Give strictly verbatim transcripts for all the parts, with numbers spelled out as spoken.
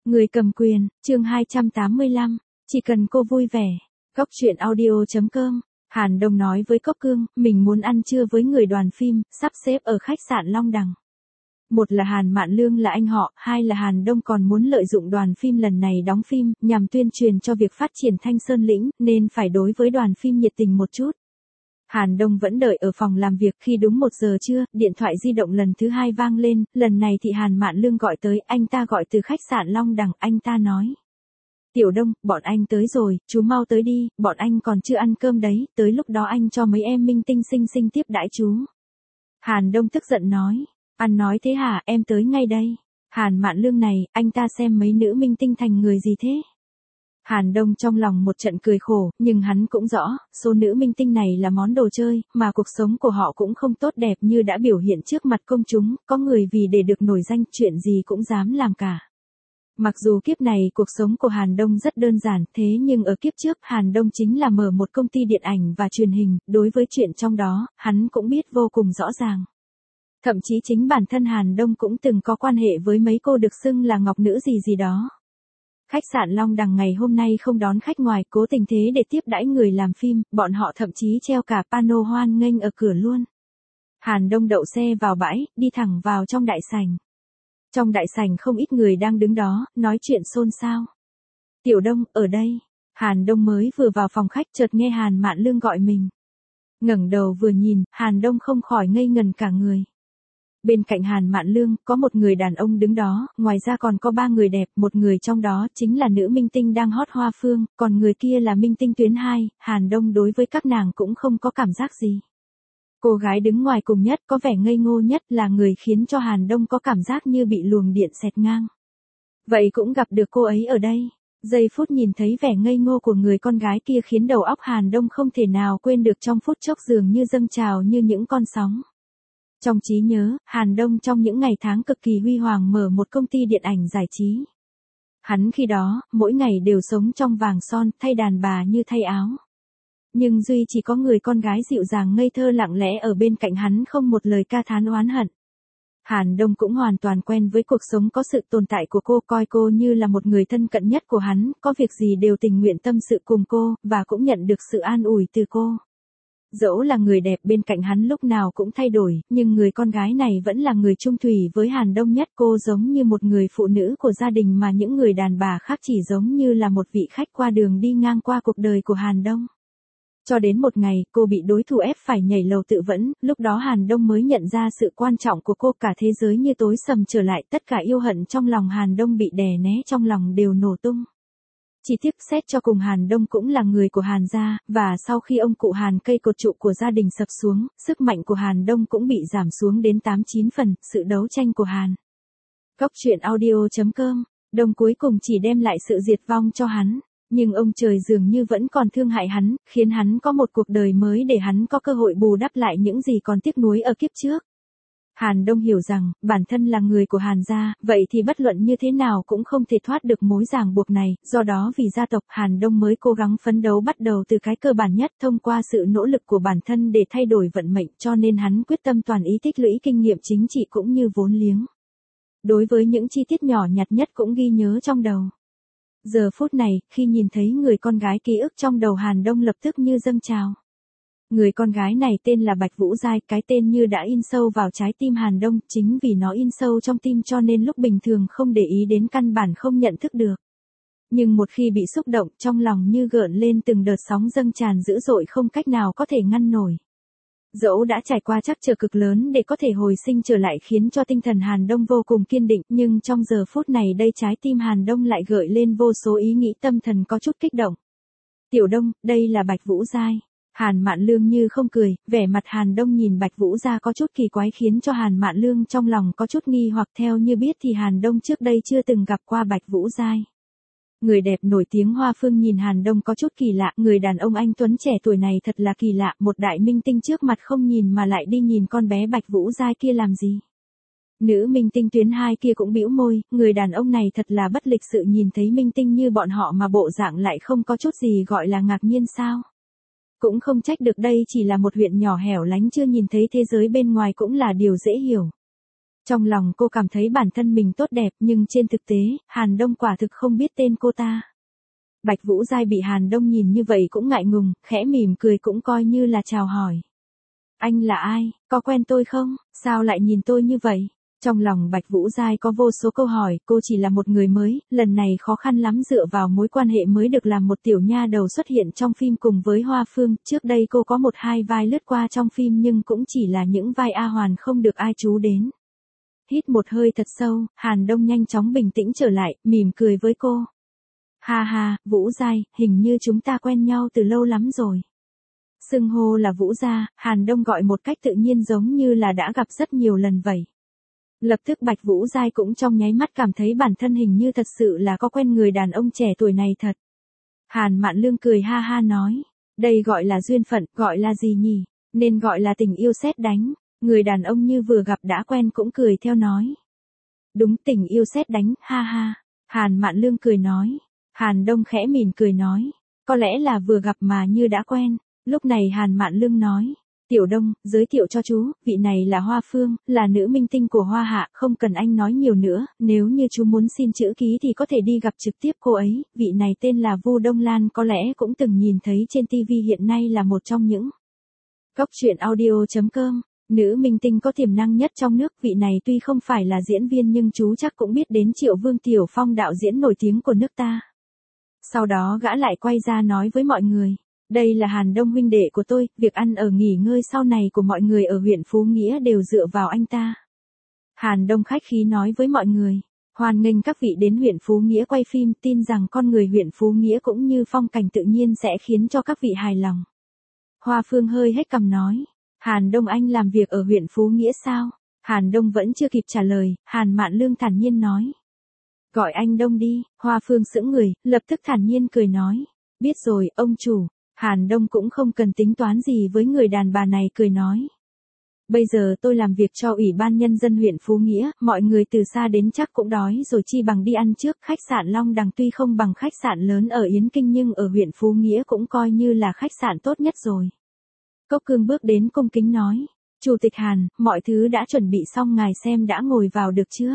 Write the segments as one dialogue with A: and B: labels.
A: Người cầm quyền, chương hai trăm tám mươi lăm, chỉ cần cô vui vẻ. Góc truyện audio chấm com. Hàn Đông nói với Cốc Cương, mình muốn ăn trưa với người đoàn phim, sắp xếp ở khách sạn Long Đằng. Một là Hàn Mạn Lương là anh họ, hai là Hàn Đông còn muốn lợi dụng đoàn phim lần này đóng phim, nhằm tuyên truyền cho việc phát triển Thanh Sơn Lĩnh, nên phải đối với đoàn phim nhiệt tình một chút. Hàn Đông vẫn đợi ở phòng làm việc khi đúng một giờ trưa, điện thoại di động lần thứ hai vang lên, lần này thì Hàn Mạn Lương gọi tới, anh ta gọi từ khách sạn Long Đằng, anh ta nói. Tiểu Đông, bọn anh tới rồi, chú mau tới đi, bọn anh còn chưa ăn cơm đấy, tới lúc đó anh cho mấy em minh tinh xinh xinh tiếp đãi chú. Hàn Đông tức giận nói, ăn nói thế hả, em tới ngay đây. Hàn Mạn Lương này, anh ta xem mấy nữ minh tinh thành người gì thế? Hàn Đông trong lòng một trận cười khổ, nhưng hắn cũng rõ, số nữ minh tinh này là món đồ chơi, mà cuộc sống của họ cũng không tốt đẹp như đã biểu hiện trước mặt công chúng, có người vì để được nổi danh chuyện gì cũng dám làm cả. Mặc dù kiếp này cuộc sống của Hàn Đông rất đơn giản, thế nhưng ở kiếp trước Hàn Đông chính là mở một công ty điện ảnh và truyền hình, đối với chuyện trong đó, hắn cũng biết vô cùng rõ ràng. Thậm chí chính bản thân Hàn Đông cũng từng có quan hệ với mấy cô được xưng là ngọc nữ gì gì đó. Khách sạn Long Đằng ngày hôm nay không đón khách ngoài, cố tình thế để tiếp đãi người làm phim, bọn họ thậm chí treo cả pano hoan nghênh ở cửa luôn. Hàn Đông đậu xe vào bãi, đi thẳng vào trong đại sảnh. Trong đại sảnh không ít người đang đứng đó, nói chuyện xôn xao. Tiểu Đông, ở đây. Hàn Đông mới vừa vào phòng khách chợt nghe Hàn Mạn Lương gọi mình. Ngẩng đầu vừa nhìn, Hàn Đông không khỏi ngây ngần cả người. Bên cạnh Hàn Mạn Lương, có một người đàn ông đứng đó, ngoài ra còn có ba người đẹp, một người trong đó chính là nữ minh tinh đang hot Hoa Phương, còn người kia là minh tinh tuyến hai, Hàn Đông đối với các nàng cũng không có cảm giác gì. Cô gái đứng ngoài cùng nhất, có vẻ ngây ngô nhất là người khiến cho Hàn Đông có cảm giác như bị luồng điện xẹt ngang. Vậy cũng gặp được cô ấy ở đây. Giây phút nhìn thấy vẻ ngây ngô của người con gái kia khiến đầu óc Hàn Đông không thể nào quên được, trong phút chốc dường như dâng trào như những con sóng. Trong trí nhớ, Hàn Đông trong những ngày tháng cực kỳ huy hoàng mở một công ty điện ảnh giải trí. Hắn khi đó, mỗi ngày đều sống trong vàng son, thay đàn bà như thay áo. Nhưng duy chỉ có người con gái dịu dàng ngây thơ lặng lẽ ở bên cạnh hắn, không một lời ca thán oán hận. Hàn Đông cũng hoàn toàn quen với cuộc sống có sự tồn tại của cô, coi cô như là một người thân cận nhất của hắn, có việc gì đều tình nguyện tâm sự cùng cô, và cũng nhận được sự an ủi từ cô. Dẫu là người đẹp bên cạnh hắn lúc nào cũng thay đổi, nhưng người con gái này vẫn là người chung thủy với Hàn Đông nhất, cô giống như một người phụ nữ của gia đình mà những người đàn bà khác chỉ giống như là một vị khách qua đường đi ngang qua cuộc đời của Hàn Đông. Cho đến một ngày, cô bị đối thủ ép phải nhảy lầu tự vẫn, lúc đó Hàn Đông mới nhận ra sự quan trọng của cô, cả thế giới như tối sầm trở lại, tất cả yêu hận trong lòng Hàn Đông bị đè né trong lòng đều nổ tung. Chỉ tiếc xét cho cùng Hàn Đông cũng là người của Hàn gia, và sau khi ông cụ Hàn cây cột trụ của gia đình sập xuống, sức mạnh của Hàn Đông cũng bị giảm xuống đến tám chín phần, sự đấu tranh của Hàn. Góc truyện audio chấm com, Đông cuối cùng chỉ đem lại sự diệt vong cho hắn. Nhưng ông trời dường như vẫn còn thương hại hắn, khiến hắn có một cuộc đời mới để hắn có cơ hội bù đắp lại những gì còn tiếc nuối ở kiếp trước. Hàn Đông hiểu rằng, bản thân là người của Hàn gia, vậy thì bất luận như thế nào cũng không thể thoát được mối ràng buộc này, do đó vì gia tộc, Hàn Đông mới cố gắng phấn đấu bắt đầu từ cái cơ bản nhất, thông qua sự nỗ lực của bản thân để thay đổi vận mệnh, cho nên hắn quyết tâm toàn ý tích lũy kinh nghiệm chính trị cũng như vốn liếng. Đối với những chi tiết nhỏ nhặt nhất cũng ghi nhớ trong đầu. Giờ phút này, khi nhìn thấy người con gái, ký ức trong đầu Hàn Đông lập tức như dâng trào. Người con gái này tên là Bạch Vũ Giai, cái tên như đã in sâu vào trái tim Hàn Đông, chính vì nó in sâu trong tim cho nên lúc bình thường không để ý đến, căn bản không nhận thức được. Nhưng một khi bị xúc động, trong lòng như gợn lên từng đợt sóng dâng tràn dữ dội không cách nào có thể ngăn nổi. Dẫu đã trải qua trắc trở cực lớn để có thể hồi sinh trở lại khiến cho tinh thần Hàn Đông vô cùng kiên định, nhưng trong giờ phút này đây trái tim Hàn Đông lại gợi lên vô số ý nghĩ tâm thần có chút kích động. Tiểu Đông, đây là Bạch Vũ Giai. Hàn Mạn Lương như không cười, vẻ mặt Hàn Đông nhìn Bạch Vũ Gia có chút kỳ quái khiến cho Hàn Mạn Lương trong lòng có chút nghi hoặc, theo như biết thì Hàn Đông trước đây chưa từng gặp qua Bạch Vũ Giai. Người đẹp nổi tiếng Hoa Phương nhìn Hàn Đông có chút kỳ lạ, người đàn ông anh tuấn trẻ tuổi này thật là kỳ lạ, một đại minh tinh trước mặt không nhìn mà lại đi nhìn con bé Bạch Vũ Giai kia làm gì. Nữ minh tinh tuyến hai kia cũng bĩu môi, người đàn ông này thật là bất lịch sự, nhìn thấy minh tinh như bọn họ mà bộ dạng lại không có chút gì gọi là ngạc nhiên sao. Cũng không trách được, đây chỉ là một huyện nhỏ hẻo lánh, chưa nhìn thấy thế giới bên ngoài cũng là điều dễ hiểu. Trong lòng cô cảm thấy bản thân mình tốt đẹp nhưng trên thực tế, Hàn Đông quả thực không biết tên cô ta. Bạch Vũ Giai bị Hàn Đông nhìn như vậy cũng ngại ngùng, khẽ mỉm cười cũng coi như là chào hỏi. Anh là ai, có quen tôi không, sao lại nhìn tôi như vậy? Trong lòng Bạch Vũ Giai có vô số câu hỏi, cô chỉ là một người mới, lần này khó khăn lắm dựa vào mối quan hệ mới được làm một tiểu nha đầu xuất hiện trong phim cùng với Hoa Phương, trước đây cô có một hai vai lướt qua trong phim nhưng cũng chỉ là những vai A Hoàn không được ai chú đến. Hít một hơi thật sâu, Hàn Đông nhanh chóng bình tĩnh trở lại, mỉm cười với cô. Ha ha, Vũ Giai, hình như chúng ta quen nhau từ lâu lắm rồi. Xưng hô là Vũ gia, Hàn Đông gọi một cách tự nhiên giống như là đã gặp rất nhiều lần vậy. Lập tức Bạch Vũ Giai cũng trong nháy mắt cảm thấy bản thân hình như thật sự là có quen người đàn ông trẻ tuổi này thật. Hàn Mạn Lương cười ha ha nói, đây gọi là duyên phận, gọi là gì nhỉ, nên gọi là tình yêu sét đánh. Người đàn ông như vừa gặp đã quen cũng cười theo nói. Đúng, tình yêu sét đánh, ha ha. Hàn Mạn Lương cười nói. Hàn Đông khẽ mỉm cười nói, có lẽ là vừa gặp mà như đã quen. Lúc này Hàn Mạn Lương nói, Tiểu Đông, giới thiệu cho chú, vị này là Hoa Phương, là nữ minh tinh của Hoa Hạ, không cần anh nói nhiều nữa, nếu như chú muốn xin chữ ký thì có thể đi gặp trực tiếp cô ấy, vị này tên là Vu Đông Lan, có lẽ cũng từng nhìn thấy trên ti vi, hiện nay là một trong những Cốc truyện audio chấm com, nữ minh tinh có tiềm năng nhất trong nước, vị này tuy không phải là diễn viên nhưng chú chắc cũng biết đến Triệu Vương Tiểu Phong, đạo diễn nổi tiếng của nước ta. Sau đó gã lại quay ra nói với mọi người. Đây là Hàn Đông huynh đệ của tôi, việc ăn ở nghỉ ngơi sau này của mọi người ở huyện Phú Nghĩa đều dựa vào anh ta. Hàn Đông khách khí nói với mọi người, hoan nghênh các vị đến huyện Phú Nghĩa quay phim, tin rằng con người huyện Phú Nghĩa cũng như phong cảnh tự nhiên sẽ khiến cho các vị hài lòng. Hoa Phương hơi hết cằm nói, Hàn Đông anh làm việc ở huyện Phú Nghĩa sao? Hàn Đông vẫn chưa kịp trả lời, Hàn Mạn Lương thản nhiên nói. Gọi anh Đông đi, Hoa Phương sững người, lập tức thản nhiên cười nói, biết rồi, ông chủ. Hàn Đông cũng không cần tính toán gì với người đàn bà này, cười nói. Bây giờ tôi làm việc cho Ủy ban Nhân dân huyện Phú Nghĩa, mọi người từ xa đến chắc cũng đói rồi, chi bằng đi ăn trước. Khách sạn Long Đằng tuy không bằng khách sạn lớn ở Yến Kinh nhưng ở huyện Phú Nghĩa cũng coi như là khách sạn tốt nhất rồi. Cốc Cương bước đến cung kính nói, Chủ tịch Hàn, mọi thứ đã chuẩn bị xong, ngài xem đã ngồi vào được chưa?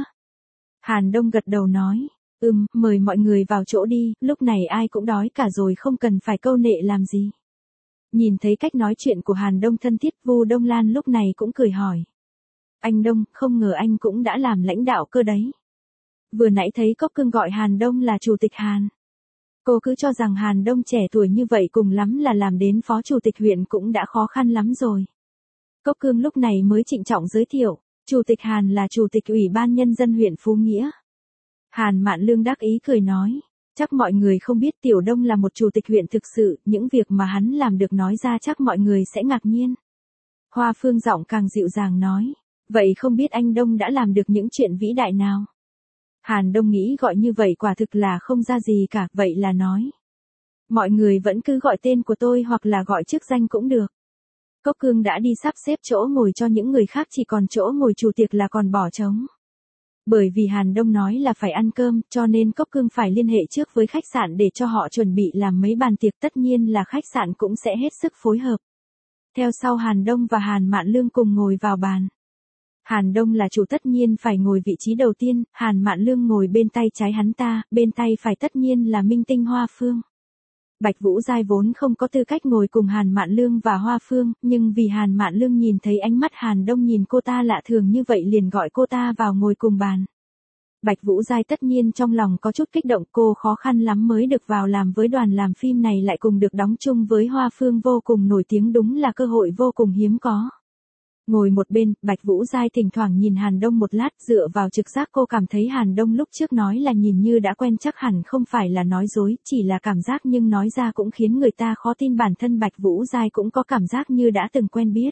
A: Hàn Đông gật đầu nói. Ừm, mời mọi người vào chỗ đi, lúc này ai cũng đói cả rồi, không cần phải câu nệ làm gì. Nhìn thấy cách nói chuyện của Hàn Đông thân thiết, Vu Đông Lan lúc này cũng cười hỏi. Anh Đông, không ngờ anh cũng đã làm lãnh đạo cơ đấy. Vừa nãy thấy Cốc Cương gọi Hàn Đông là Chủ tịch Hàn. Cô cứ cho rằng Hàn Đông trẻ tuổi như vậy cùng lắm là làm đến phó chủ tịch huyện cũng đã khó khăn lắm rồi. Cốc Cương lúc này mới trịnh trọng giới thiệu, Chủ tịch Hàn là Chủ tịch Ủy ban Nhân dân huyện Phú Nghĩa. Hàn Mạn Lương đắc ý cười nói, chắc mọi người không biết Tiểu Đông là một chủ tịch huyện thực sự, những việc mà hắn làm được nói ra chắc mọi người sẽ ngạc nhiên. Hoa Phương giọng càng dịu dàng nói, vậy không biết anh Đông đã làm được những chuyện vĩ đại nào? Hàn Đông nghĩ gọi như vậy quả thực là không ra gì cả, vậy là nói. Mọi người vẫn cứ gọi tên của tôi hoặc là gọi chức danh cũng được. Cốc Cương đã đi sắp xếp chỗ ngồi cho những người khác, chỉ còn chỗ ngồi chủ tiệc là còn bỏ trống. Bởi vì Hàn Đông nói là phải ăn cơm, cho nên Cốc Cương phải liên hệ trước với khách sạn để cho họ chuẩn bị làm mấy bàn tiệc, tất nhiên là khách sạn cũng sẽ hết sức phối hợp. Theo sau Hàn Đông và Hàn Mạn Lương cùng ngồi vào bàn. Hàn Đông là chủ tất nhiên phải ngồi vị trí đầu tiên, Hàn Mạn Lương ngồi bên tay trái hắn ta, bên tay phải tất nhiên là minh tinh Hoa Phương. Bạch Vũ Giai vốn không có tư cách ngồi cùng Hàn Mạn Lương và Hoa Phương, nhưng vì Hàn Mạn Lương nhìn thấy ánh mắt Hàn Đông nhìn cô ta lạ thường như vậy liền gọi cô ta vào ngồi cùng bàn. Bạch Vũ Giai tất nhiên trong lòng có chút kích động, cô khó khăn lắm mới được vào làm với đoàn làm phim này, lại cùng được đóng chung với Hoa Phương vô cùng nổi tiếng, đúng là cơ hội vô cùng hiếm có. Ngồi một bên, Bạch Vũ Giai thỉnh thoảng nhìn Hàn Đông một lát, dựa vào trực giác cô cảm thấy Hàn Đông lúc trước nói là nhìn như đã quen, chắc hẳn không phải là nói dối, chỉ là cảm giác, nhưng nói ra cũng khiến người ta khó tin, bản thân Bạch Vũ Giai cũng có cảm giác như đã từng quen biết.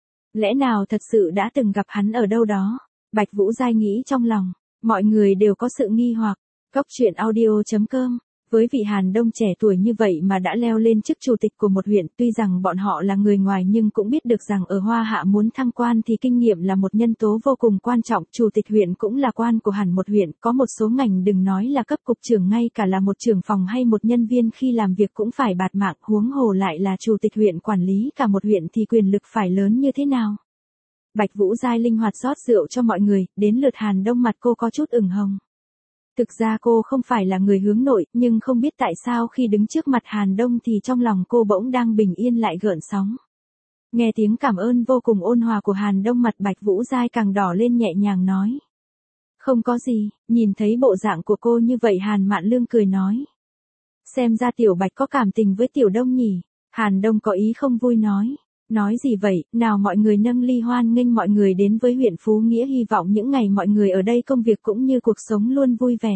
A: Lẽ nào thật sự đã từng gặp hắn ở đâu đó? Bạch Vũ Giai nghĩ trong lòng, mọi người đều có sự nghi hoặc. Cốc truyện audio chấm com. Với vị Hàn Đông trẻ tuổi như vậy mà đã leo lên chức chủ tịch của một huyện, tuy rằng bọn họ là người ngoài nhưng cũng biết được rằng ở Hoa Hạ muốn thăng quan thì kinh nghiệm là một nhân tố vô cùng quan trọng, chủ tịch huyện cũng là quan của hẳn một huyện, có một số ngành đừng nói là cấp cục trưởng, ngay cả là một trưởng phòng hay một nhân viên khi làm việc cũng phải bạt mạng, huống hồ lại là chủ tịch huyện quản lý cả một huyện thì quyền lực phải lớn như thế nào. Bạch Vũ Giai linh hoạt rót rượu cho mọi người, đến lượt Hàn Đông mặt cô có chút ửng hồng. Thực ra cô không phải là người hướng nội, nhưng không biết tại sao khi đứng trước mặt Hàn Đông thì trong lòng cô bỗng đang bình yên lại gợn sóng. Nghe tiếng cảm ơn vô cùng ôn hòa của Hàn Đông, mặt Bạch Vũ Giai càng đỏ lên, nhẹ nhàng nói. Không có gì, nhìn thấy bộ dạng của cô như vậy Hàn Mạn Lương cười nói. Xem ra Tiểu Bạch có cảm tình với Tiểu Đông nhỉ? Hàn Đông có ý không vui nói. Nói gì vậy, nào mọi người nâng ly hoan nghênh mọi người đến với huyện Phú Nghĩa, hy vọng những ngày mọi người ở đây công việc cũng như cuộc sống luôn vui vẻ.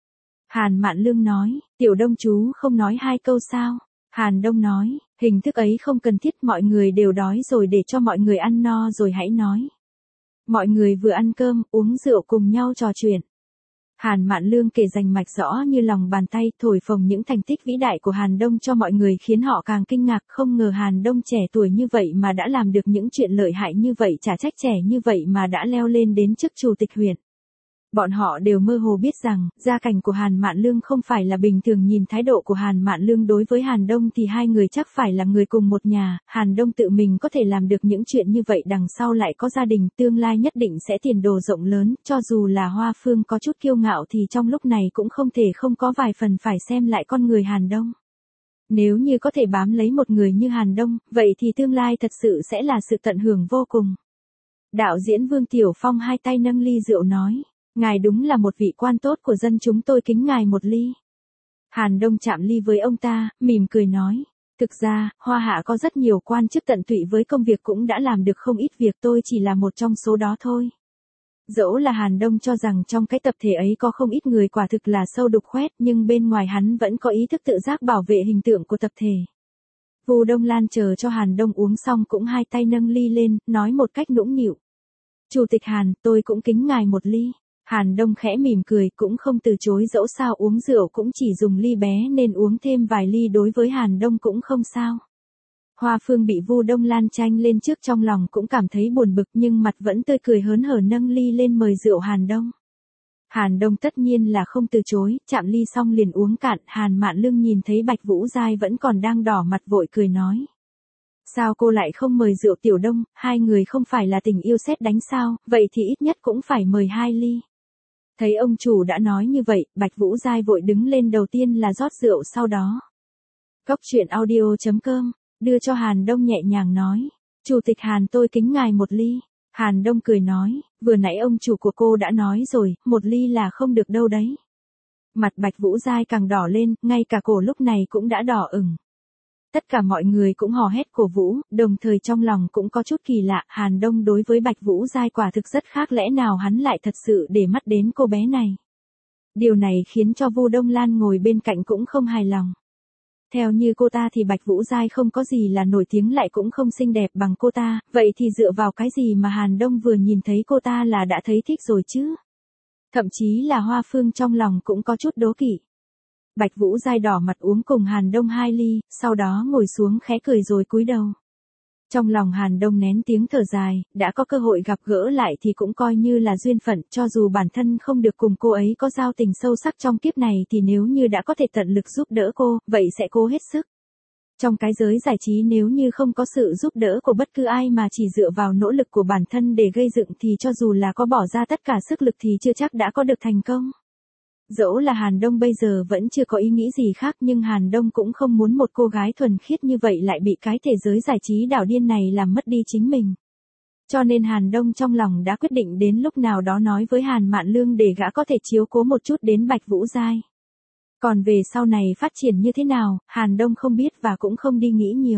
A: Hàn Mạn Lương nói, Tiểu Đông chú không nói hai câu sao? Hàn Đông nói, hình thức ấy không cần thiết, mọi người đều đói rồi, để cho mọi người ăn no rồi hãy nói. Mọi người vừa ăn cơm, uống rượu cùng nhau trò chuyện. Hàn Mạn Lương kể rành mạch rõ như lòng bàn tay, thổi phồng những thành tích vĩ đại của Hàn Đông cho mọi người, khiến họ càng kinh ngạc, không ngờ Hàn Đông trẻ tuổi như vậy mà đã làm được những chuyện lợi hại như vậy, chả trách trẻ như vậy mà đã leo lên đến chức chủ tịch huyện. Bọn họ đều mơ hồ biết rằng, gia cảnh của Hàn Mạn Lương không phải là bình thường, nhìn thái độ của Hàn Mạn Lương đối với Hàn Đông thì hai người chắc phải là người cùng một nhà, Hàn Đông tự mình có thể làm được những chuyện như vậy, đằng sau lại có gia đình, tương lai nhất định sẽ tiền đồ rộng lớn, cho dù là Hoa Phương có chút kiêu ngạo thì trong lúc này cũng không thể không có vài phần phải xem lại con người Hàn Đông. Nếu như có thể bám lấy một người như Hàn Đông, vậy thì tương lai thật sự sẽ là sự tận hưởng vô cùng. Đạo diễn Vương Tiểu Phong hai tay nâng ly rượu nói. Ngài đúng là một vị quan tốt của dân chúng, tôi kính ngài một ly. Hàn Đông chạm ly với ông ta, mỉm cười nói. Thực ra, Hoa Hạ có rất nhiều quan chức tận tụy với công việc, cũng đã làm được không ít việc, tôi chỉ là một trong số đó thôi. Dẫu là Hàn Đông cho rằng trong cái tập thể ấy có không ít người quả thực là sâu đục khoét, nhưng bên ngoài hắn vẫn có ý thức tự giác bảo vệ hình tượng của tập thể. Vu Đông Lan chờ cho Hàn Đông uống xong cũng hai tay nâng ly lên, nói một cách nũng nịu. Chủ tịch Hàn, tôi cũng kính ngài một ly. Hàn Đông khẽ mỉm cười, cũng không từ chối, dẫu sao uống rượu cũng chỉ dùng ly bé nên uống thêm vài ly đối với Hàn Đông cũng không sao. Hoa Phương bị Vu Đông Lan tranh lên trước, trong lòng cũng cảm thấy buồn bực nhưng mặt vẫn tươi cười hớn hở nâng ly lên mời rượu Hàn Đông. Hàn Đông tất nhiên là không từ chối, chạm ly xong liền uống cạn. Hàn Mạn Lương nhìn thấy Bạch Vũ Giai vẫn còn đang đỏ mặt, vội cười nói. Sao cô lại không mời rượu Tiểu Đông, hai người không phải là tình yêu sét đánh sao, vậy thì ít nhất cũng phải mời hai ly. Thấy ông chủ đã nói như vậy, Bạch Vũ Giai vội đứng lên, đầu tiên là rót rượu, sau đó. Cốc truyện audio chấm com, đưa cho Hàn Đông nhẹ nhàng nói. Chủ tịch Hàn, tôi kính ngài một ly. Hàn Đông cười nói, vừa nãy ông chủ của cô đã nói rồi, một ly là không được đâu đấy. Mặt Bạch Vũ Giai càng đỏ lên, ngay cả cổ lúc này cũng đã đỏ ửng. Tất cả mọi người cũng hò hét cổ vũ, đồng thời trong lòng cũng có chút kỳ lạ, Hàn Đông đối với Bạch Vũ Giai quả thực rất khác, lẽ nào hắn lại thật sự để mắt đến cô bé này. Điều này khiến cho Vu Đông Lan ngồi bên cạnh cũng không hài lòng. Theo như cô ta thì Bạch Vũ Giai không có gì là nổi tiếng, lại cũng không xinh đẹp bằng cô ta, vậy thì dựa vào cái gì mà Hàn Đông vừa nhìn thấy cô ta là đã thấy thích rồi chứ? Thậm chí là Hoa Phương trong lòng cũng có chút đố kỵ. Bạch Vũ Giai đỏ mặt uống cùng Hàn Đông hai ly, sau đó ngồi xuống khẽ cười rồi cúi đầu. Trong lòng Hàn Đông nén tiếng thở dài, đã có cơ hội gặp gỡ lại thì cũng coi như là duyên phận, cho dù bản thân không được cùng cô ấy có giao tình sâu sắc trong kiếp này thì nếu như đã có thể tận lực giúp đỡ cô, vậy sẽ cố hết sức. Trong cái giới giải trí, nếu như không có sự giúp đỡ của bất cứ ai mà chỉ dựa vào nỗ lực của bản thân để gây dựng thì cho dù là có bỏ ra tất cả sức lực thì chưa chắc đã có được thành công. Dẫu là Hàn Đông bây giờ vẫn chưa có ý nghĩ gì khác, nhưng Hàn Đông cũng không muốn một cô gái thuần khiết như vậy lại bị cái thế giới giải trí đảo điên này làm mất đi chính mình. Cho nên Hàn Đông trong lòng đã quyết định đến lúc nào đó nói với Hàn Mạn Lương để gã có thể chiếu cố một chút đến Bạch Vũ Giai. Còn về sau này phát triển như thế nào, Hàn Đông không biết và cũng không đi nghĩ nhiều.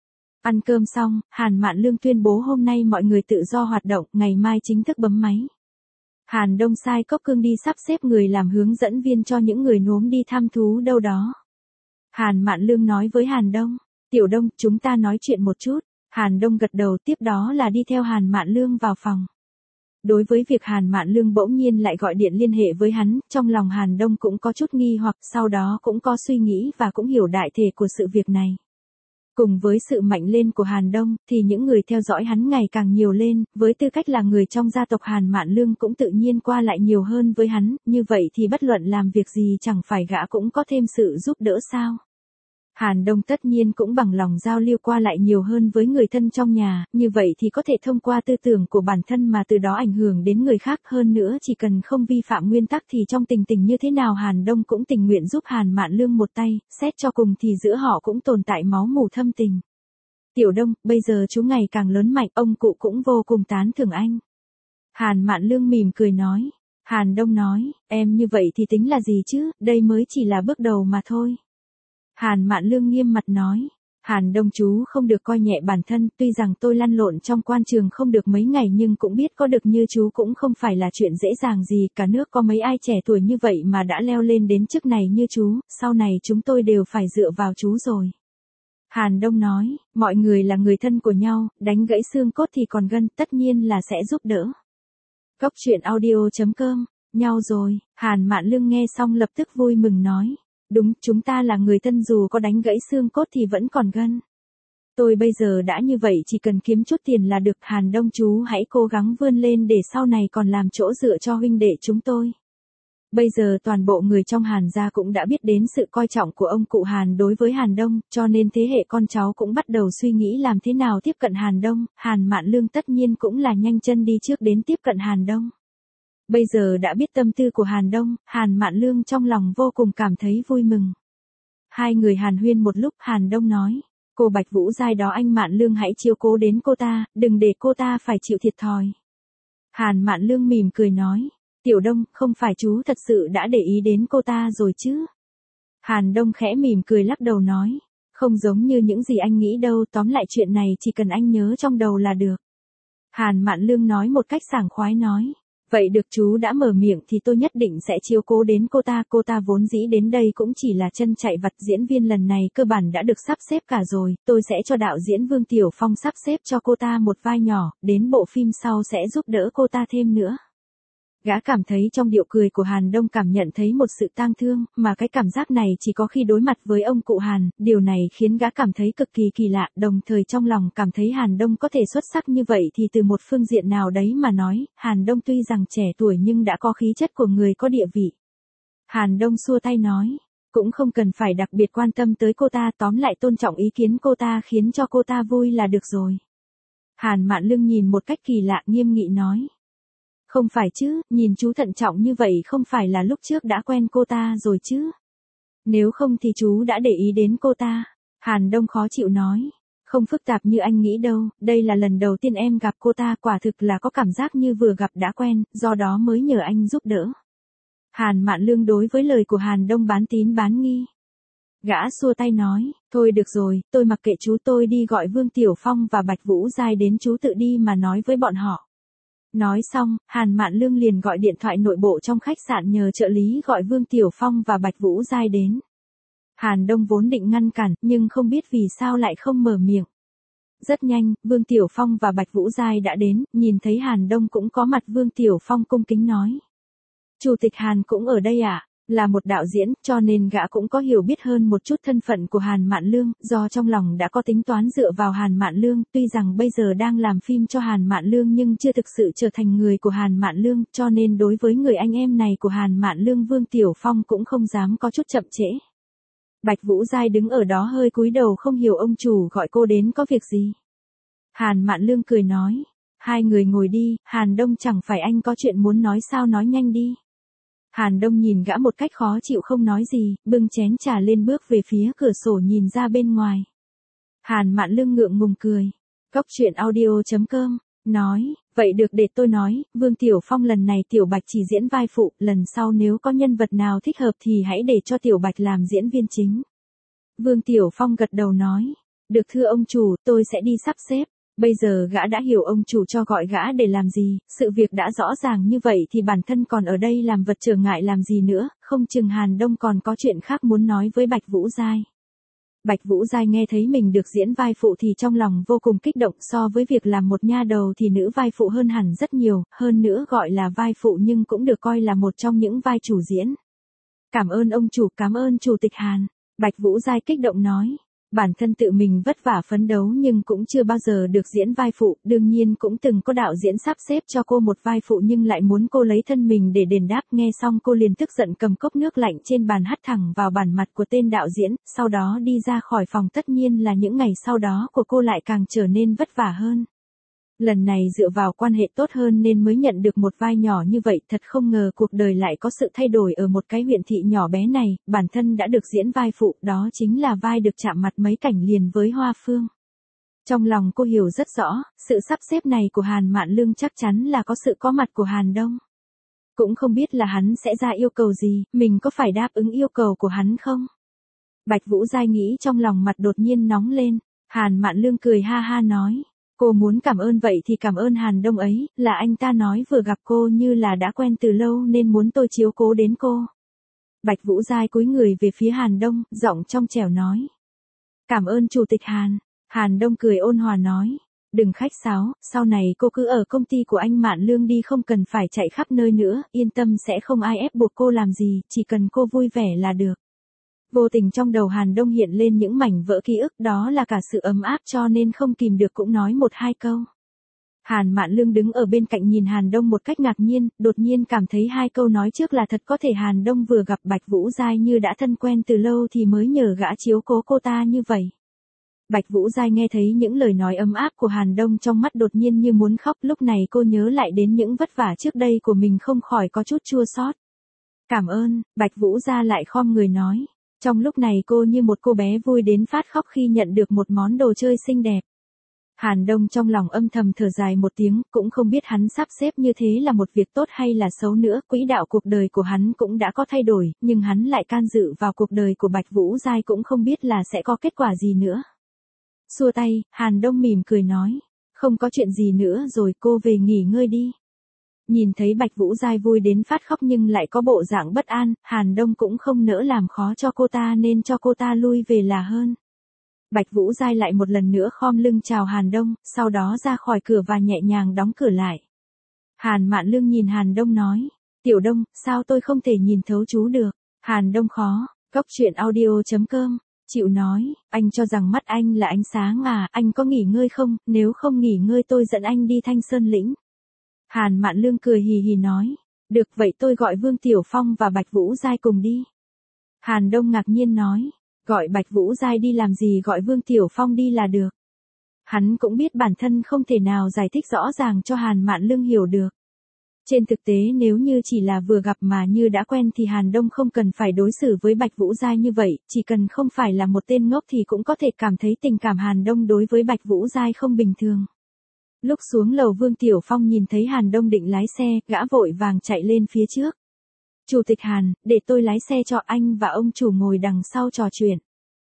A: Ăn cơm xong, Hàn Mạn Lương tuyên bố hôm nay mọi người tự do hoạt động, ngày mai chính thức bấm máy. Hàn Đông sai Cốc Cương đi sắp xếp người làm hướng dẫn viên cho những người nốm đi thăm thú đâu đó. Hàn Mạn Lương nói với Hàn Đông, Tiểu Đông, chúng ta nói chuyện một chút. Hàn Đông gật đầu, tiếp đó là đi theo Hàn Mạn Lương vào phòng. Đối với việc Hàn Mạn Lương bỗng nhiên lại gọi điện liên hệ với hắn, trong lòng Hàn Đông cũng có chút nghi hoặc, sau đó cũng có suy nghĩ và cũng hiểu đại thể của sự việc này. Cùng với sự mạnh lên của Hàn Đông, thì những người theo dõi hắn ngày càng nhiều lên, với tư cách là người trong gia tộc Hàn Mạn Lương cũng tự nhiên qua lại nhiều hơn với hắn, như vậy thì bất luận làm việc gì chẳng phải gã cũng có thêm sự giúp đỡ sao. Hàn Đông tất nhiên cũng bằng lòng giao lưu qua lại nhiều hơn với người thân trong nhà, như vậy thì có thể thông qua tư tưởng của bản thân mà từ đó ảnh hưởng đến người khác, hơn nữa chỉ cần không vi phạm nguyên tắc thì trong tình tình như thế nào Hàn Đông cũng tình nguyện giúp Hàn Mạn Lương một tay, xét cho cùng thì giữa họ cũng tồn tại máu mủ thâm tình. Tiểu Đông, bây giờ chú ngày càng lớn mạnh, ông cụ cũng vô cùng tán thưởng anh. Hàn Mạn Lương mỉm cười nói. Hàn Đông nói, em như vậy thì tính là gì chứ, đây mới chỉ là bước đầu mà thôi. Hàn Mạn Lương nghiêm mặt nói, Hàn Đông chú không được coi nhẹ bản thân, tuy rằng tôi lăn lộn trong quan trường không được mấy ngày nhưng cũng biết có được như chú cũng không phải là chuyện dễ dàng gì, cả nước có mấy ai trẻ tuổi như vậy mà đã leo lên đến chức này như chú, sau này chúng tôi đều phải dựa vào chú rồi. Hàn Đông nói, mọi người là người thân của nhau, đánh gãy xương cốt thì còn gân, tất nhiên là sẽ giúp đỡ. Cốc truyện audio chấm com, nhau rồi, Hàn Mạn Lương nghe xong lập tức vui mừng nói. Đúng, chúng ta là người thân dù có đánh gãy xương cốt thì vẫn còn gân. Tôi bây giờ đã như vậy chỉ cần kiếm chút tiền là được. Hàn Đông chú hãy cố gắng vươn lên để sau này còn làm chỗ dựa cho huynh đệ chúng tôi. Bây giờ toàn bộ người trong Hàn gia cũng đã biết đến sự coi trọng của ông cụ Hàn đối với Hàn Đông, cho nên thế hệ con cháu cũng bắt đầu suy nghĩ làm thế nào tiếp cận Hàn Đông. Hàn Mạn Lương tất nhiên cũng là nhanh chân đi trước đến tiếp cận Hàn Đông. Bây giờ đã biết tâm tư của Hàn Đông, Hàn Mạn Lương trong lòng vô cùng cảm thấy vui mừng. Hai người hàn huyên một lúc, Hàn Đông nói, cô Bạch Vũ Giai đó anh Mạn Lương hãy chiếu cố đến cô ta, đừng để cô ta phải chịu thiệt thòi. Hàn Mạn Lương mỉm cười nói, Tiểu Đông, không phải chú thật sự đã để ý đến cô ta rồi chứ? Hàn Đông khẽ mỉm cười lắc đầu nói, không giống như những gì anh nghĩ đâu, tóm lại chuyện này chỉ cần anh nhớ trong đầu là được. Hàn Mạn Lương nói một cách sảng khoái nói. Vậy được, chú đã mở miệng thì tôi nhất định sẽ chiếu cố đến cô ta, cô ta vốn dĩ đến đây cũng chỉ là chân chạy vặt, diễn viên lần này cơ bản đã được sắp xếp cả rồi, tôi sẽ cho đạo diễn Vương Tiểu Phong sắp xếp cho cô ta một vai nhỏ, đến bộ phim sau sẽ giúp đỡ cô ta thêm nữa. Gã cảm thấy trong điệu cười của Hàn Đông cảm nhận thấy một sự tang thương, mà cái cảm giác này chỉ có khi đối mặt với ông cụ Hàn, điều này khiến gã cảm thấy cực kỳ kỳ lạ, đồng thời trong lòng cảm thấy Hàn Đông có thể xuất sắc như vậy thì từ một phương diện nào đấy mà nói, Hàn Đông tuy rằng trẻ tuổi nhưng đã có khí chất của người có địa vị. Hàn Đông xua tay nói, cũng không cần phải đặc biệt quan tâm tới cô ta, tóm lại tôn trọng ý kiến cô ta, khiến cho cô ta vui là được rồi. Hàn Mạn Lương nhìn một cách kỳ lạ, nghiêm nghị nói. Không phải chứ, nhìn chú thận trọng như vậy không phải là lúc trước đã quen cô ta rồi chứ? Nếu không thì chú đã để ý đến cô ta. Hàn Đông khó chịu nói. Không phức tạp như anh nghĩ đâu, đây là lần đầu tiên em gặp cô ta, quả thực là có cảm giác như vừa gặp đã quen, do đó mới nhờ anh giúp đỡ. Hàn Mạn Lương đối với lời của Hàn Đông bán tín bán nghi. Gã xua tay nói, thôi được rồi, tôi mặc kệ chú, tôi đi gọi Vương Tiểu Phong và Bạch Vũ Giai đến, chú tự đi mà nói với bọn họ. Nói xong, Hàn Mạn Lương liền gọi điện thoại nội bộ trong khách sạn nhờ trợ lý gọi Vương Tiểu Phong và Bạch Vũ Giai đến. Hàn Đông vốn định ngăn cản, nhưng không biết vì sao lại không mở miệng. Rất nhanh, Vương Tiểu Phong và Bạch Vũ Giai đã đến, nhìn thấy Hàn Đông cũng có mặt, Vương Tiểu Phong cung kính nói. Chủ tịch Hàn cũng ở đây à? Là một đạo diễn, cho nên gã cũng có hiểu biết hơn một chút thân phận của Hàn Mạn Lương, do trong lòng đã có tính toán dựa vào Hàn Mạn Lương, tuy rằng bây giờ đang làm phim cho Hàn Mạn Lương nhưng chưa thực sự trở thành người của Hàn Mạn Lương, cho nên đối với người anh em này của Hàn Mạn Lương, Vương Tiểu Phong cũng không dám có chút chậm trễ. Bạch Vũ Giai đứng ở đó hơi cúi đầu, không hiểu ông chủ gọi cô đến có việc gì. Hàn Mạn Lương cười nói, hai người ngồi đi, Hàn Đông, chẳng phải anh có chuyện muốn nói sao, nói nhanh đi. Hàn Đông nhìn gã một cách khó chịu không nói gì, bưng chén trà lên bước về phía cửa sổ nhìn ra bên ngoài. Hàn Mạn Lương ngượng ngùng cười. Cốc truyện audio chấm com, nói, vậy được, để tôi nói, Vương Tiểu Phong lần này Tiểu Bạch chỉ diễn vai phụ, lần sau nếu có nhân vật nào thích hợp thì hãy để cho Tiểu Bạch làm diễn viên chính. Vương Tiểu Phong gật đầu nói, được thưa ông chủ, tôi sẽ đi sắp xếp. Bây giờ gã đã hiểu ông chủ cho gọi gã để làm gì, sự việc đã rõ ràng như vậy thì bản thân còn ở đây làm vật trở ngại làm gì nữa, không chừng Hàn Đông còn có chuyện khác muốn nói với Bạch Vũ Giai. Bạch Vũ Giai nghe thấy mình được diễn vai phụ thì trong lòng vô cùng kích động, so với việc làm một nha đầu thì nữ vai phụ hơn hẳn rất nhiều, hơn nữa gọi là vai phụ nhưng cũng được coi là một trong những vai chủ diễn. Cảm ơn ông chủ, cảm ơn chủ tịch Hàn. Bạch Vũ Giai kích động nói. Bản thân tự mình vất vả phấn đấu nhưng cũng chưa bao giờ được diễn vai phụ, đương nhiên cũng từng có đạo diễn sắp xếp cho cô một vai phụ nhưng lại muốn cô lấy thân mình để đền đáp. Nghe xong cô liền tức giận cầm cốc nước lạnh trên bàn hắt thẳng vào bản mặt của tên đạo diễn, sau đó đi ra khỏi phòng. Tất nhiên là những ngày sau đó của cô lại càng trở nên vất vả hơn. Lần này dựa vào quan hệ tốt hơn nên mới nhận được một vai nhỏ như vậy, thật không ngờ cuộc đời lại có sự thay đổi ở một cái huyện thị nhỏ bé này. Bản thân đã được diễn vai phụ, đó chính là vai được chạm mặt mấy cảnh liền với Hoa Phương. Trong lòng cô hiểu rất rõ, sự sắp xếp này của Hàn Mạn Lương chắc chắn là có sự có mặt của Hàn Đông. Cũng không biết là hắn sẽ ra yêu cầu gì, mình có phải đáp ứng yêu cầu của hắn không? Bạch Vũ Giai nghĩ trong lòng, mặt đột nhiên nóng lên. Hàn Mạn Lương cười ha ha nói. Cô muốn cảm ơn vậy thì cảm ơn Hàn Đông ấy, là anh ta nói vừa gặp cô như là đã quen từ lâu nên muốn tôi chiếu cố đến cô. Bạch Vũ Giai cúi người về phía Hàn Đông, giọng trong trẻo nói. Cảm ơn Chủ tịch Hàn. Hàn Đông cười ôn hòa nói. Đừng khách sáo, sau này cô cứ ở công ty của anh Mạn Lương đi, không cần phải chạy khắp nơi nữa, yên tâm sẽ không ai ép buộc cô làm gì, chỉ cần cô vui vẻ là được. Vô tình trong đầu Hàn Đông hiện lên những mảnh vỡ ký ức, đó là cả sự ấm áp, cho nên không kìm được cũng nói một hai câu. Hàn Mạn Lương đứng ở bên cạnh nhìn Hàn Đông một cách ngạc nhiên, đột nhiên cảm thấy hai câu nói trước là thật. Có thể Hàn Đông vừa gặp Bạch Vũ Giai như đã thân quen từ lâu thì mới nhờ gã chiếu cố cô ta như vậy. Bạch Vũ Giai nghe thấy những lời nói ấm áp của Hàn Đông, trong mắt đột nhiên như muốn khóc. Lúc này cô nhớ lại đến những vất vả trước đây của mình, không khỏi có chút chua xót. Cảm ơn. Bạch Vũ Giai lại khom người nói. Trong lúc này cô như một cô bé vui đến phát khóc khi nhận được một món đồ chơi xinh đẹp. Hàn Đông trong lòng âm thầm thở dài một tiếng, cũng không biết hắn sắp xếp như thế là một việc tốt hay là xấu nữa. Quỹ đạo cuộc đời của hắn cũng đã có thay đổi, nhưng hắn lại can dự vào cuộc đời của Bạch Vũ Giai, cũng không biết là sẽ có kết quả gì nữa. Xua tay, Hàn Đông mỉm cười nói. Không có chuyện gì nữa rồi, cô về nghỉ ngơi đi. Nhìn thấy Bạch Vũ Giai vui đến phát khóc nhưng lại có bộ dạng bất an, Hàn Đông cũng không nỡ làm khó cho cô ta nên cho cô ta lui về là hơn. Bạch Vũ Giai lại một lần nữa khom lưng chào Hàn Đông, sau đó ra khỏi cửa và nhẹ nhàng đóng cửa lại. Hàn Mạn Lương nhìn Hàn Đông nói. Tiểu Đông, sao tôi không thể nhìn thấu chú được? Hàn Đông khó. Cốc truyện audio chấm com. Chịu nói, anh cho rằng mắt anh là ánh sáng à, anh có nghỉ ngơi không? Nếu không nghỉ ngơi tôi dẫn anh đi Thanh Sơn Lĩnh. Hàn Mạn Lương cười hì hì nói. Được vậy tôi gọi Vương Tiểu Phong và Bạch Vũ Giai cùng đi. Hàn Đông ngạc nhiên nói. Gọi Bạch Vũ Giai đi làm gì, gọi Vương Tiểu Phong đi là được. Hắn cũng biết bản thân không thể nào giải thích rõ ràng cho Hàn Mạn Lương hiểu được. Trên thực tế nếu như chỉ là vừa gặp mà như đã quen thì Hàn Đông không cần phải đối xử với Bạch Vũ Giai như vậy, chỉ cần không phải là một tên ngốc thì cũng có thể cảm thấy tình cảm Hàn Đông đối với Bạch Vũ Giai không bình thường. Lúc xuống lầu Vương Tiểu Phong nhìn thấy Hàn Đông định lái xe, gã vội vàng chạy lên phía trước. Chủ tịch Hàn, để tôi lái xe cho anh và ông chủ ngồi đằng sau trò chuyện.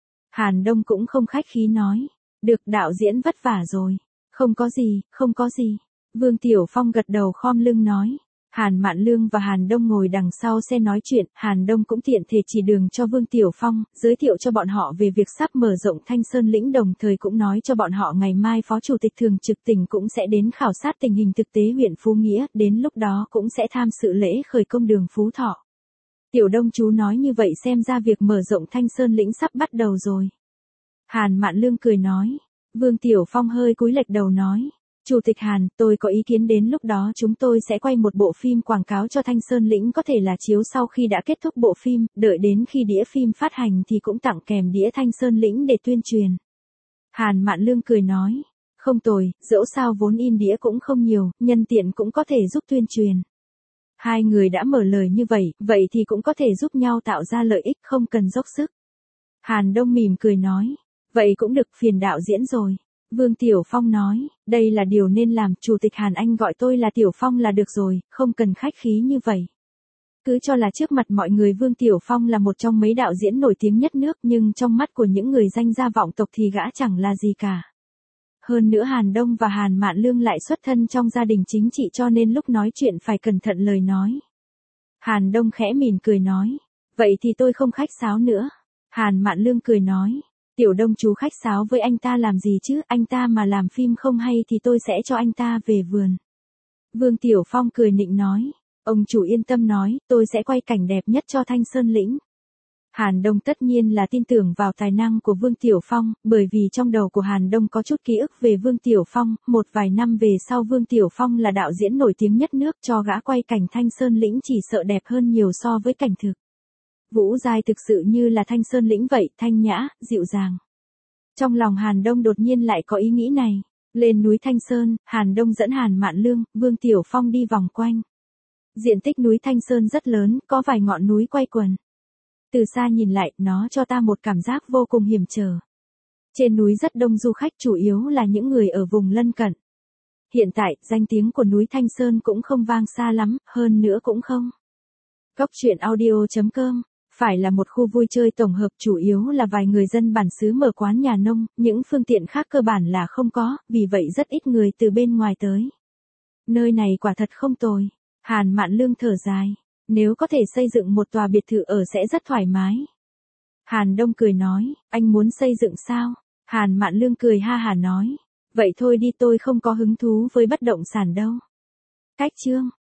A: Hàn Đông cũng không khách khí nói. Được, đạo diễn vất vả rồi. Không có gì, không có gì. Vương Tiểu Phong gật đầu khom lưng nói. Hàn Mạn Lương và Hàn Đông ngồi đằng sau xe nói chuyện, Hàn Đông cũng tiện thể chỉ đường cho Vương Tiểu Phong, giới thiệu cho bọn họ về việc sắp mở rộng Thanh Sơn Lĩnh, đồng thời cũng nói cho bọn họ ngày mai Phó Chủ tịch Thường trực tỉnh cũng sẽ đến khảo sát tình hình thực tế huyện Phú Nghĩa, đến lúc đó cũng sẽ tham dự lễ khởi công đường Phú Thọ. Tiểu Đông chú nói như vậy xem ra việc mở rộng Thanh Sơn Lĩnh sắp bắt đầu rồi. Hàn Mạn Lương cười nói. Vương Tiểu Phong hơi cúi lệch đầu nói. Chủ tịch Hàn, tôi có ý kiến, đến lúc đó chúng tôi sẽ quay một bộ phim quảng cáo cho Thanh Sơn Lĩnh, có thể là chiếu sau khi đã kết thúc bộ phim, đợi đến khi đĩa phim phát hành thì cũng tặng kèm đĩa Thanh Sơn Lĩnh để tuyên truyền. Hàn Mạn Lương cười nói. Không tồi, dẫu sao vốn in đĩa cũng không nhiều, nhân tiện cũng có thể giúp tuyên truyền. Hai người đã mở lời như vậy, vậy thì cũng có thể giúp nhau tạo ra lợi ích, không cần dốc sức. Hàn Đông mỉm cười nói. Vậy cũng được, phiền đạo diễn rồi. Vương Tiểu Phong nói, đây là điều nên làm, Chủ tịch Hàn anh gọi tôi là Tiểu Phong là được rồi, không cần khách khí như vậy. Cứ cho là trước mặt mọi người Vương Tiểu Phong là một trong mấy đạo diễn nổi tiếng nhất nước, nhưng trong mắt của những người danh gia vọng tộc thì gã chẳng là gì cả. Hơn nữa Hàn Đông và Hàn Mạn Lương lại xuất thân trong gia đình chính trị, cho nên lúc nói chuyện phải cẩn thận lời nói. Hàn Đông khẽ mỉm cười nói, vậy thì tôi không khách sáo nữa. Hàn Mạn Lương cười nói. Tiểu Đông chú khách sáo với anh ta làm gì chứ, anh ta mà làm phim không hay thì tôi sẽ cho anh ta về vườn. Vương Tiểu Phong cười nịnh nói. Ông chủ yên tâm nói, tôi sẽ quay cảnh đẹp nhất cho Thanh Sơn Lĩnh. Hàn Đông tất nhiên là tin tưởng vào tài năng của Vương Tiểu Phong, bởi vì trong đầu của Hàn Đông có chút ký ức về Vương Tiểu Phong, một vài năm về sau Vương Tiểu Phong là đạo diễn nổi tiếng nhất nước, cho gã quay cảnh Thanh Sơn Lĩnh chỉ sợ đẹp hơn nhiều so với cảnh thực. Vũ Giai thực sự như là Thanh Sơn Lĩnh vậy, thanh nhã, dịu dàng. Trong lòng Hàn Đông đột nhiên lại có ý nghĩ này. Lên núi Thanh Sơn, Hàn Đông dẫn Hàn Mạn Lương, Vương Tiểu Phong đi vòng quanh. Diện tích núi Thanh Sơn rất lớn, có vài ngọn núi quay quần. Từ xa nhìn lại, nó cho ta một cảm giác vô cùng hiểm trở. Trên núi rất đông du khách, chủ yếu là những người ở vùng lân cận. Hiện tại, danh tiếng của núi Thanh Sơn cũng không vang xa lắm, hơn nữa cũng không. Cốc truyện audio chấm com phải là một khu vui chơi tổng hợp, chủ yếu là vài người dân bản xứ mở quán nhà nông, những phương tiện khác cơ bản là không có, vì vậy rất ít người từ bên ngoài tới. Nơi này quả thật không tồi. Hàn Mạn Lương thở dài. Nếu có thể xây dựng một tòa biệt thự ở sẽ rất thoải mái. Hàn Đông cười nói, anh muốn xây dựng sao? Hàn Mạn Lương cười ha hà nói, vậy thôi đi, tôi không có hứng thú với bất động sản đâu. Cách chương